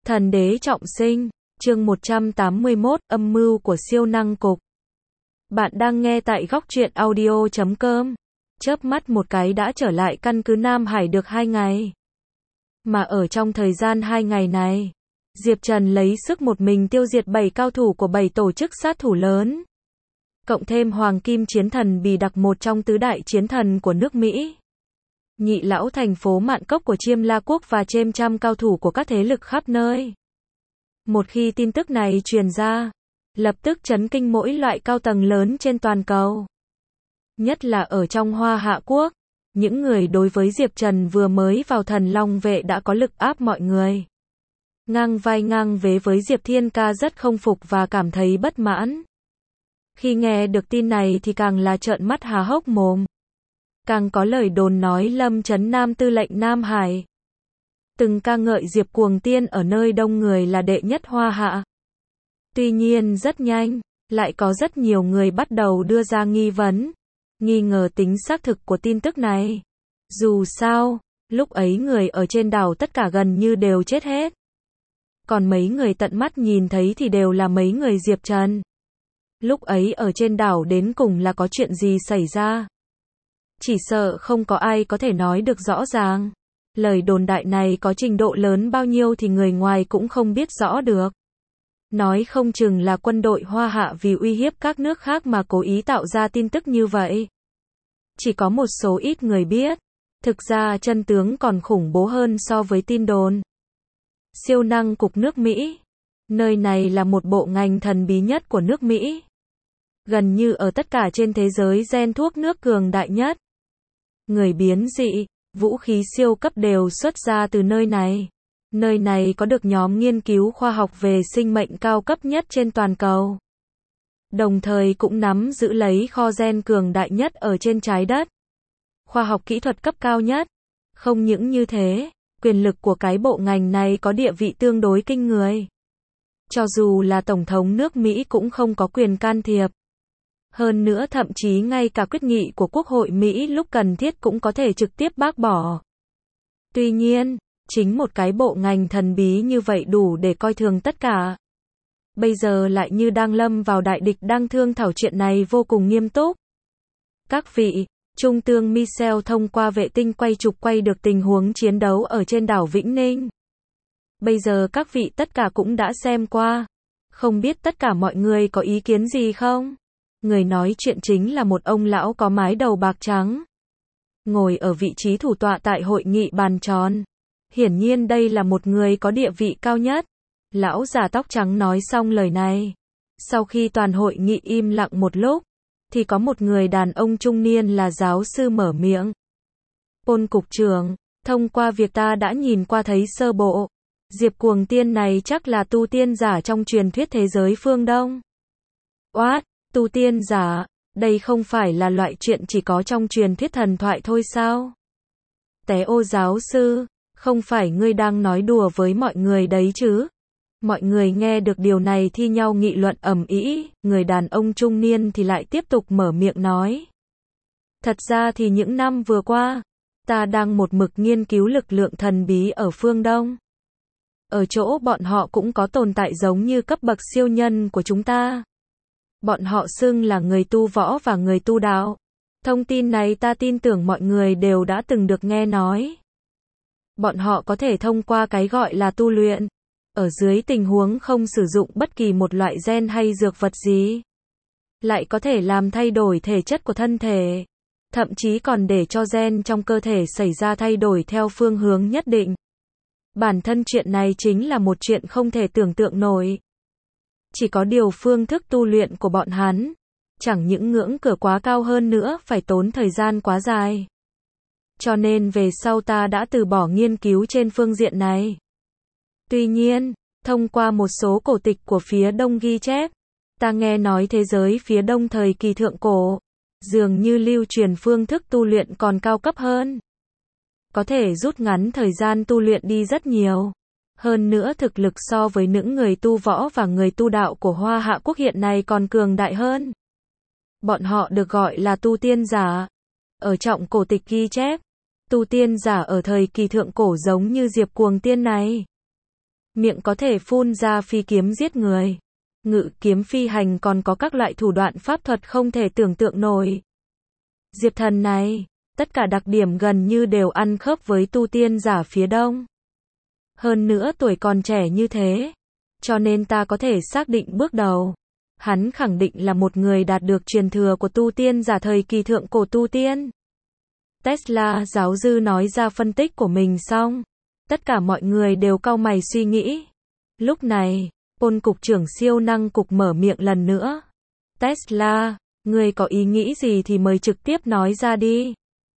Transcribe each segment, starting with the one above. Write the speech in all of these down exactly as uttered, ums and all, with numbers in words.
Thần đế trọng sinh, chương một trăm tám mươi mốt, âm mưu của siêu năng cục. Bạn đang nghe tại góc truyện audio chấm com. Chớp mắt một cái đã trở lại căn cứ Nam Hải được hai ngày. Mà ở trong thời gian hai ngày này, Diệp Trần lấy sức một mình tiêu diệt bảy cao thủ của bảy tổ chức sát thủ lớn. Cộng thêm Hoàng Kim Chiến Thần Bì Đặc, một trong tứ đại chiến thần của nước Mỹ. Nhị lão thành phố Mạn Cốc của Chiêm La Quốc và trên trăm cao thủ của các thế lực khắp nơi. Một khi tin tức này truyền ra, lập tức chấn kinh mỗi loại cao tầng lớn trên toàn cầu. Nhất là ở trong Hoa Hạ Quốc, những người đối với Diệp Trần vừa mới vào Thần Long Vệ đã có lực áp mọi người. Ngang vai ngang vế với Diệp Thiên Ca rất không phục và cảm thấy bất mãn. Khi nghe được tin này thì càng là trợn mắt há hốc mồm. Càng có lời đồn nói Lâm Trấn Nam tư lệnh Nam Hải từng ca ngợi Diệp Cuồng Tiên ở nơi đông người là đệ nhất Hoa Hạ. Tuy nhiên rất nhanh, lại có rất nhiều người bắt đầu đưa ra nghi vấn, nghi ngờ tính xác thực của tin tức này. Dù sao, lúc ấy người ở trên đảo tất cả gần như đều chết hết. Còn mấy người tận mắt nhìn thấy thì đều là mấy người Diệp Trần. Lúc ấy ở trên đảo đến cùng là có chuyện gì xảy ra? Chỉ sợ không có ai có thể nói được rõ ràng. Lời đồn đại này có trình độ lớn bao nhiêu thì người ngoài cũng không biết rõ được. Nói không chừng là quân đội Hoa Hạ vì uy hiếp các nước khác mà cố ý tạo ra tin tức như vậy. Chỉ có một số ít người biết. Thực ra chân tướng còn khủng bố hơn so với tin đồn. Siêu năng cục nước Mỹ. Nơi này là một bộ ngành thần bí nhất của nước Mỹ. Gần như ở tất cả trên thế giới gen thuốc nước cường đại nhất. Người biến dị, vũ khí siêu cấp đều xuất ra từ nơi này. Nơi này có được nhóm nghiên cứu khoa học về sinh mệnh cao cấp nhất trên toàn cầu. Đồng thời cũng nắm giữ lấy kho gen cường đại nhất ở trên trái đất. Khoa học kỹ thuật cấp cao nhất. Không những như thế, quyền lực của cái bộ ngành này có địa vị tương đối kinh người. Cho dù là Tổng thống nước Mỹ cũng không có quyền can thiệp. Hơn nữa thậm chí ngay cả quyết nghị của Quốc hội Mỹ lúc cần thiết cũng có thể trực tiếp bác bỏ. Tuy nhiên, chính một cái bộ ngành thần bí như vậy đủ để coi thường tất cả. Bây giờ lại như đang lâm vào đại địch đang thương thảo chuyện này vô cùng nghiêm túc. Các vị, Trung tướng Michel thông qua vệ tinh quay chụp quay được tình huống chiến đấu ở trên đảo Vĩnh Ninh. Bây giờ các vị tất cả cũng đã xem qua. Không biết tất cả mọi người có ý kiến gì không? Người nói chuyện chính là một ông lão có mái đầu bạc trắng. Ngồi ở vị trí thủ tọa tại hội nghị bàn tròn. Hiển nhiên đây là một người có địa vị cao nhất. Lão già tóc trắng nói xong lời này. Sau khi toàn hội nghị im lặng một lúc, thì có một người đàn ông trung niên là giáo sư mở miệng. Pôn cục trưởng, thông qua việc ta đã nhìn qua thấy sơ bộ. Diệp Cuồng Tiên này chắc là tu tiên giả trong truyền thuyết thế giới phương Đông. Oát, tu tiên giả, đây không phải là loại chuyện chỉ có trong truyền thuyết thần thoại thôi sao? Té ô giáo sư, không phải ngươi đang nói đùa với mọi người đấy chứ? Mọi người nghe được điều này thi nhau nghị luận ầm ĩ, người đàn ông trung niên thì lại tiếp tục mở miệng nói. Thật ra thì những năm vừa qua, ta đang một mực nghiên cứu lực lượng thần bí ở phương Đông. Ở chỗ bọn họ cũng có tồn tại giống như cấp bậc siêu nhân của chúng ta. Bọn họ xưng là người tu võ và người tu đạo. Thông tin này ta tin tưởng mọi người đều đã từng được nghe nói. Bọn họ có thể thông qua cái gọi là tu luyện, ở dưới tình huống không sử dụng bất kỳ một loại gen hay dược vật gì, lại có thể làm thay đổi thể chất của thân thể, thậm chí còn để cho gen trong cơ thể xảy ra thay đổi theo phương hướng nhất định. Bản thân chuyện này chính là một chuyện không thể tưởng tượng nổi. Chỉ có điều phương thức tu luyện của bọn hắn, chẳng những ngưỡng cửa quá cao hơn nữa phải tốn thời gian quá dài. Cho nên về sau ta đã từ bỏ nghiên cứu trên phương diện này. Tuy nhiên, thông qua một số cổ tịch của phía Đông ghi chép, ta nghe nói thế giới phía Đông thời kỳ thượng cổ, dường như lưu truyền phương thức tu luyện còn cao cấp hơn. Có thể rút ngắn thời gian tu luyện đi rất nhiều. Hơn nữa thực lực so với những người tu võ và người tu đạo của Hoa Hạ Quốc hiện nay còn cường đại hơn. Bọn họ được gọi là tu tiên giả. Ở trọng cổ tịch ghi chép, tu tiên giả ở thời kỳ thượng cổ giống như Diệp Cuồng Tiên này. miệng có thể phun ra phi kiếm giết người. Ngự kiếm phi hành còn có các loại thủ đoạn pháp thuật không thể tưởng tượng nổi. Diệp Thần này, tất cả đặc điểm gần như đều ăn khớp với tu tiên giả phía đông. Hơn nữa tuổi còn trẻ như thế, cho nên ta có thể xác định bước đầu, hắn khẳng định là một người đạt được truyền thừa của tu tiên giả thời kỳ thượng cổ tu tiên. Tesla giáo sư nói ra phân tích của mình xong, tất cả mọi người đều cau mày suy nghĩ. Lúc này, Pôn cục trưởng siêu năng cục mở miệng lần nữa. Tesla, ngươi có ý nghĩ gì thì mời trực tiếp nói ra đi.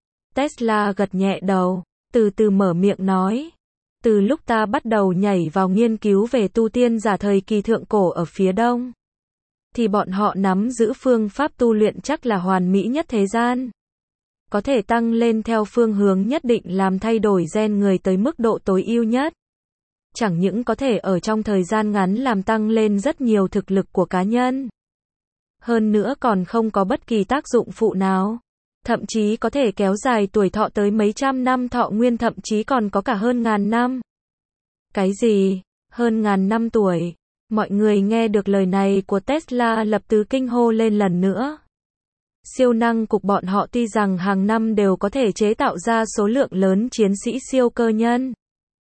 Tesla gật nhẹ đầu, từ từ mở miệng nói. Từ lúc ta bắt đầu nhảy vào nghiên cứu về tu tiên giả thời kỳ thượng cổ ở phía đông, thì bọn họ nắm giữ phương pháp tu luyện chắc là hoàn mỹ nhất thế gian. Có thể tăng lên theo phương hướng nhất định làm thay đổi gen người tới mức độ tối ưu nhất. Chẳng những có thể ở trong thời gian ngắn làm tăng lên rất nhiều thực lực của cá nhân. Hơn nữa còn không có bất kỳ tác dụng phụ nào. Thậm chí có thể kéo dài tuổi thọ tới mấy trăm năm thọ nguyên, thậm chí còn có cả hơn ngàn năm. Cái gì? Hơn ngàn năm tuổi? Mọi người nghe được lời này của Tesla lập tức kinh hô lên lần nữa. Siêu năng cục bọn họ tuy rằng hàng năm đều có thể chế tạo ra số lượng lớn chiến sĩ siêu cơ nhân.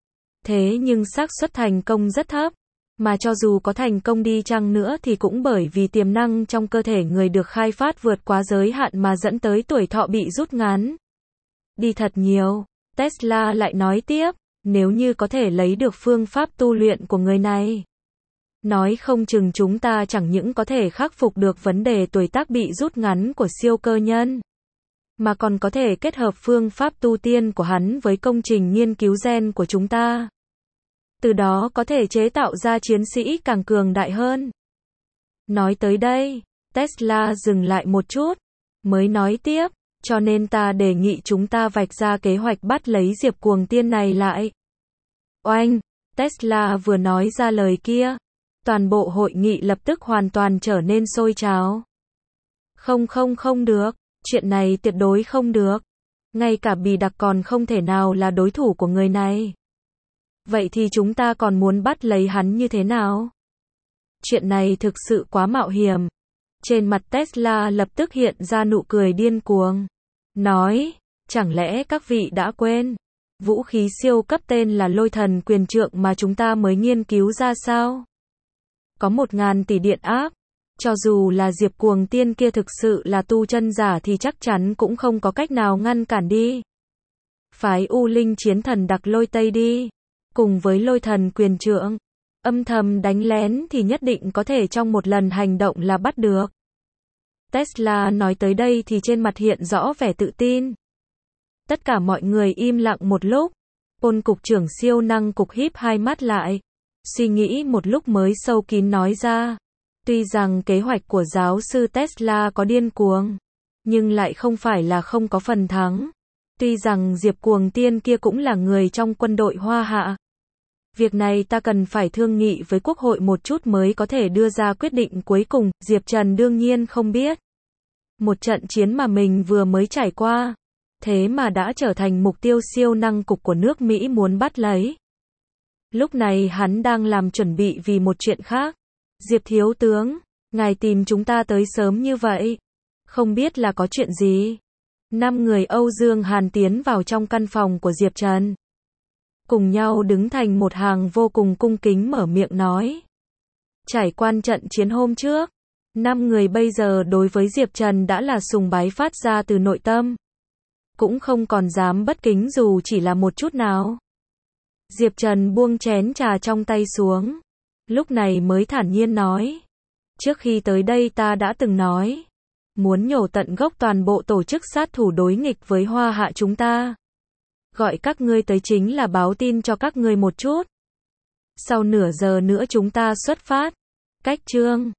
Thế nhưng xác suất thành công rất thấp. Mà cho dù có thành công đi chăng nữa thì cũng bởi vì tiềm năng trong cơ thể người được khai phát vượt quá giới hạn mà dẫn tới tuổi thọ bị rút ngắn đi thật nhiều. Tesla lại nói tiếp, nếu như có thể lấy được phương pháp tu luyện của người này, nói không chừng chúng ta chẳng những có thể khắc phục được vấn đề tuổi tác bị rút ngắn của siêu cơ nhân, mà còn có thể kết hợp phương pháp tu tiên của hắn với công trình nghiên cứu gen của chúng ta. Từ đó có thể chế tạo ra chiến sĩ càng cường đại hơn. Nói tới đây, Tesla dừng lại một chút, mới nói tiếp, cho nên ta đề nghị chúng ta vạch ra kế hoạch bắt lấy Diệp Cuồng Tiên này lại. Oanh, Tesla vừa nói ra lời kia, toàn bộ hội nghị lập tức hoàn toàn trở nên sôi trào. Không không không được, chuyện này tuyệt đối không được. Ngay cả Bì Đặc còn không thể nào là đối thủ của người này. Vậy thì chúng ta còn muốn bắt lấy hắn như thế nào? Chuyện này thực sự quá mạo hiểm. Trên mặt Tesla lập tức hiện ra nụ cười điên cuồng. Nói, chẳng lẽ các vị đã quên? Vũ khí siêu cấp tên là lôi thần quyền trượng mà chúng ta mới nghiên cứu ra sao? Có một ngàn tỷ điện áp. Cho dù là Diệp Cuồng Tiên kia thực sự là tu chân giả thì chắc chắn cũng không có cách nào ngăn cản đi. Phái U Linh chiến thần đặc lôi tây đi. Cùng với lôi thần quyền trượng, âm thầm đánh lén thì nhất định có thể trong một lần hành động là bắt được. Tesla nói tới đây thì trên mặt hiện rõ vẻ tự tin. Tất cả mọi người im lặng một lúc. Pôn cục trưởng siêu năng cục híp hai mắt lại, suy nghĩ một lúc mới sâu kín nói ra. Tuy rằng kế hoạch của giáo sư Tesla có điên cuồng, nhưng lại không phải là không có phần thắng. Tuy rằng Diệp Cuồng Tiên kia cũng là người trong quân đội Hoa Hạ. Việc này ta cần phải thương nghị với quốc hội một chút mới có thể đưa ra quyết định cuối cùng. Diệp Trần đương nhiên không biết. Một trận chiến mà mình vừa mới trải qua, thế mà đã trở thành mục tiêu siêu năng cục của nước Mỹ muốn bắt lấy. Lúc này hắn đang làm chuẩn bị vì một chuyện khác. Diệp thiếu tướng, ngài tìm chúng ta tới sớm như vậy, không biết là có chuyện gì? Năm người Âu Dương Hàn tiến vào trong căn phòng của Diệp Trần, cùng nhau đứng thành một hàng vô cùng cung kính mở miệng nói. Trải qua trận chiến hôm trước, năm người bây giờ đối với Diệp Trần đã là sùng bái phát ra từ nội tâm, cũng không còn dám bất kính dù chỉ là một chút nào. Diệp Trần buông chén trà trong tay xuống, lúc này mới thản nhiên nói. Trước khi tới đây ta đã từng nói, muốn nhổ tận gốc toàn bộ tổ chức sát thủ đối nghịch với Hoa Hạ chúng ta. Gọi các ngươi tới chính là báo tin cho các ngươi một chút. Sau nửa giờ nữa chúng ta xuất phát. Cách chương